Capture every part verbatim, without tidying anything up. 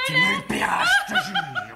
Tu me le paieras, je te jure.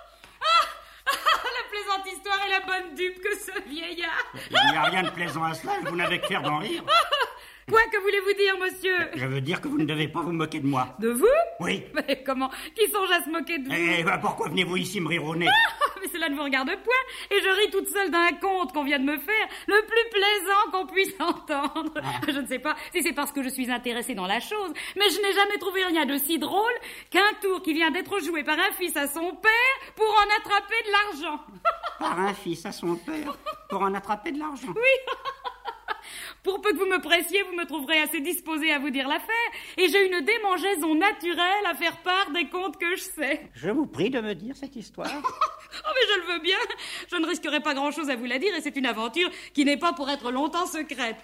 La plaisante histoire et la bonne dupe que ce vieillard. Il n'y a rien de plaisant à cela, vous n'avez que faire d'en rire. Quoi que voulez-vous dire, monsieur? Je veux dire que vous ne devez pas vous moquer de moi. De vous? Oui. Mais comment? Qui songe à se moquer de vous? Eh ben, pourquoi venez-vous ici me rire au nez? Ah, mais cela ne vous regarde point. Et je ris toute seule d'un conte qu'on vient de me faire, le plus plaisant qu'on puisse entendre. Ah. Je ne sais pas si c'est parce que je suis intéressée dans la chose, mais je n'ai jamais trouvé rien de si drôle qu'un tour qui vient d'être joué par un fils à son père pour en attraper de l'argent. Par un fils à son père pour en attraper de l'argent? Oui. Pour peu que vous me pressiez, vous me trouverez assez disposé à vous dire l'affaire, et j'ai une démangeaison naturelle à faire part des contes que je sais. Je vous prie de me dire cette histoire. Oh, mais je le veux bien. Je ne risquerai pas grand-chose à vous la dire, et c'est une aventure qui n'est pas pour être longtemps secrète.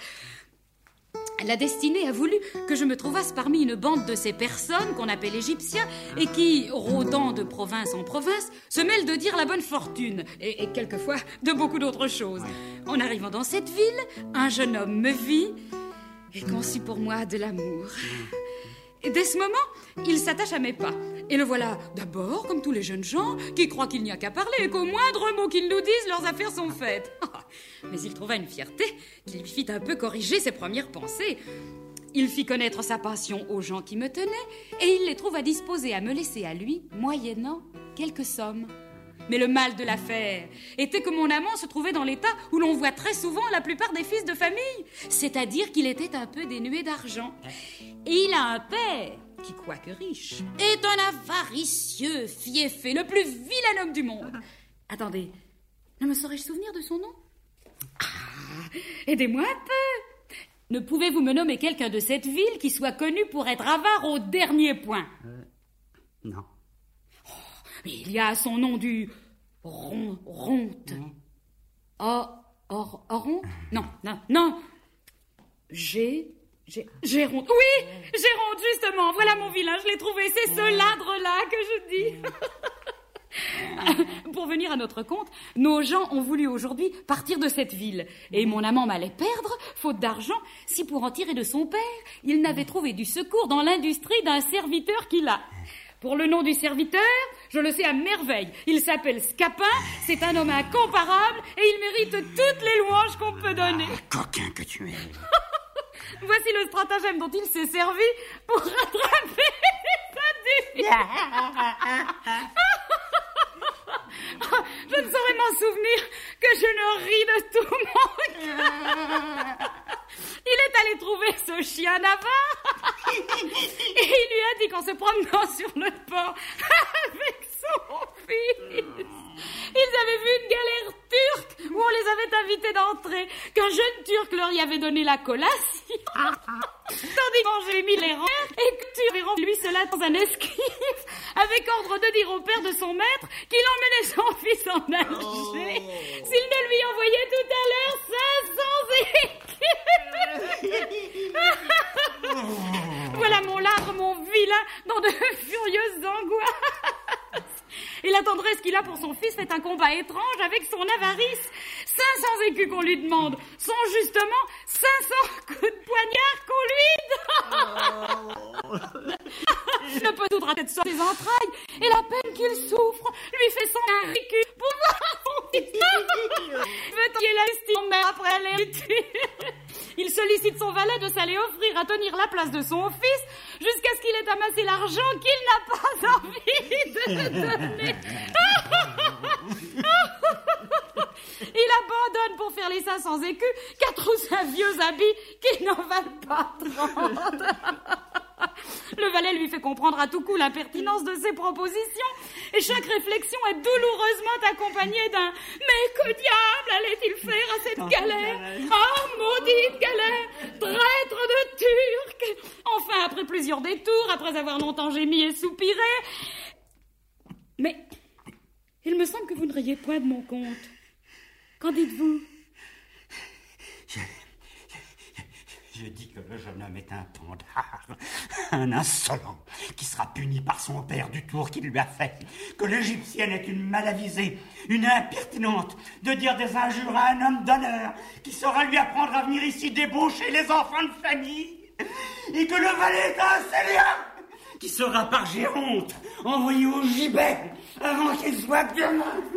La destinée a voulu que je me trouvasse parmi une bande de ces personnes qu'on appelle égyptiens et qui, rôdant de province en province, se mêlent de dire la bonne fortune et, et quelquefois de beaucoup d'autres choses. En arrivant dans cette ville, un jeune homme me vit et conçut pour moi de l'amour. Et dès ce moment, il s'attache à mes pas. Et le voilà d'abord, comme tous les jeunes gens, qui croient qu'il n'y a qu'à parler et qu'au moindre mot qu'ils nous disent, leurs affaires sont faites. Mais il trouva une fierté qui lui fit un peu corriger ses premières pensées. Il fit connaître sa passion aux gens qui me tenaient et il les trouva disposés à me laisser à lui, moyennant quelques sommes. Mais le mal de l'affaire était que mon amant se trouvait dans l'état où l'on voit très souvent la plupart des fils de famille, c'est-à-dire qu'il était un peu dénué d'argent. Et il a un père qui, quoique riche, est un avaricieux fiefé, le plus vilain homme du monde. Attendez, ne me saurais-je souvenir de son nom? Ah, aidez-moi un peu. Ne pouvez-vous me nommer quelqu'un de cette ville qui soit connu pour être avare au dernier point? euh, Non. Oh, mais il y a à son nom du ron, ronte. Mmh. Or, or, oron? Non, non, non. J'ai... J'ai, Géronte. Oui, Géronte, justement. Voilà mon vilain, je l'ai trouvé. C'est ce ladre-là que je dis. Pour venir à notre compte, nos gens ont voulu aujourd'hui partir de cette ville. Et mon amant m'allait perdre, faute d'argent, si pour en tirer de son père, il n'avait trouvé du secours dans l'industrie d'un serviteur qu'il a. Pour le nom du serviteur, je le sais à merveille. Il s'appelle Scapin, c'est un homme incomparable et il mérite toutes les louanges qu'on peut donner. Ah, coquin que tu es. Voici le stratagème dont il s'est servi pour rattraper les adultes. Je ne saurais m'en souvenir que je ne ris de tout mon cœur. Il est allé trouver ce chien avare et il lui a dit qu'en se promenant sur le port avec son fils, ils avaient vu une galère turque où on les avait invités d'entrer, qu'un jeune turc leur y avait donné la collation, tandis qu'on j'ai mis les rangs et que tu verras lui cela dans un esquif, avec ordre de dire au père de son maître qu'il emmenait son fils en Alger, oh. S'il ne lui envoyait tout à l'heure cinq cents écus. Voilà mon ladre, mon vilain, dans de furieuses angoisses. Et la tendresse qu'il a pour son fils fait un combat étrange avec son avarice. cinq cents écus qu'on lui demande sont justement cinq cents coups de poignard qu'on lui donne. Il ne peut tout rater de ses entrailles, et la peine qu'il souffre lui fait son écu pour voir son fils. Veut-il la justice mère après l'héritage? Il sollicite son valet de s'aller offrir à tenir la place de son fils jusqu'à ce qu'il ait amassé l'argent qu'il n'a pas envie de donner. Il abandonne pour faire les cinq cents écus quatre ou cinq vieux habits qui n'en valent pas trente. Le valet lui fait comprendre à tout coup l'impertinence de ses propositions et chaque réflexion est douloureusement accompagnée d'un « Mais que diable allait-il faire à cette galère? Oh, maudite galère! Traître de Turc !» Enfin, après plusieurs détours, après avoir longtemps gémi et soupiré... Mais il me semble que vous ne riez point de mon conte. Qu'en dites-vous? Je... Je dis que le jeune homme est un pandard, un insolent, qui sera puni par son père du tour qu'il lui a fait, que l'égyptienne est une malavisée, une impertinente, de dire des injures à un homme d'honneur, qui saura lui apprendre à venir ici débaucher les enfants de famille, et que le valet est un seigneur, qui sera par Géronte envoyé au gibet avant qu'il soit demain.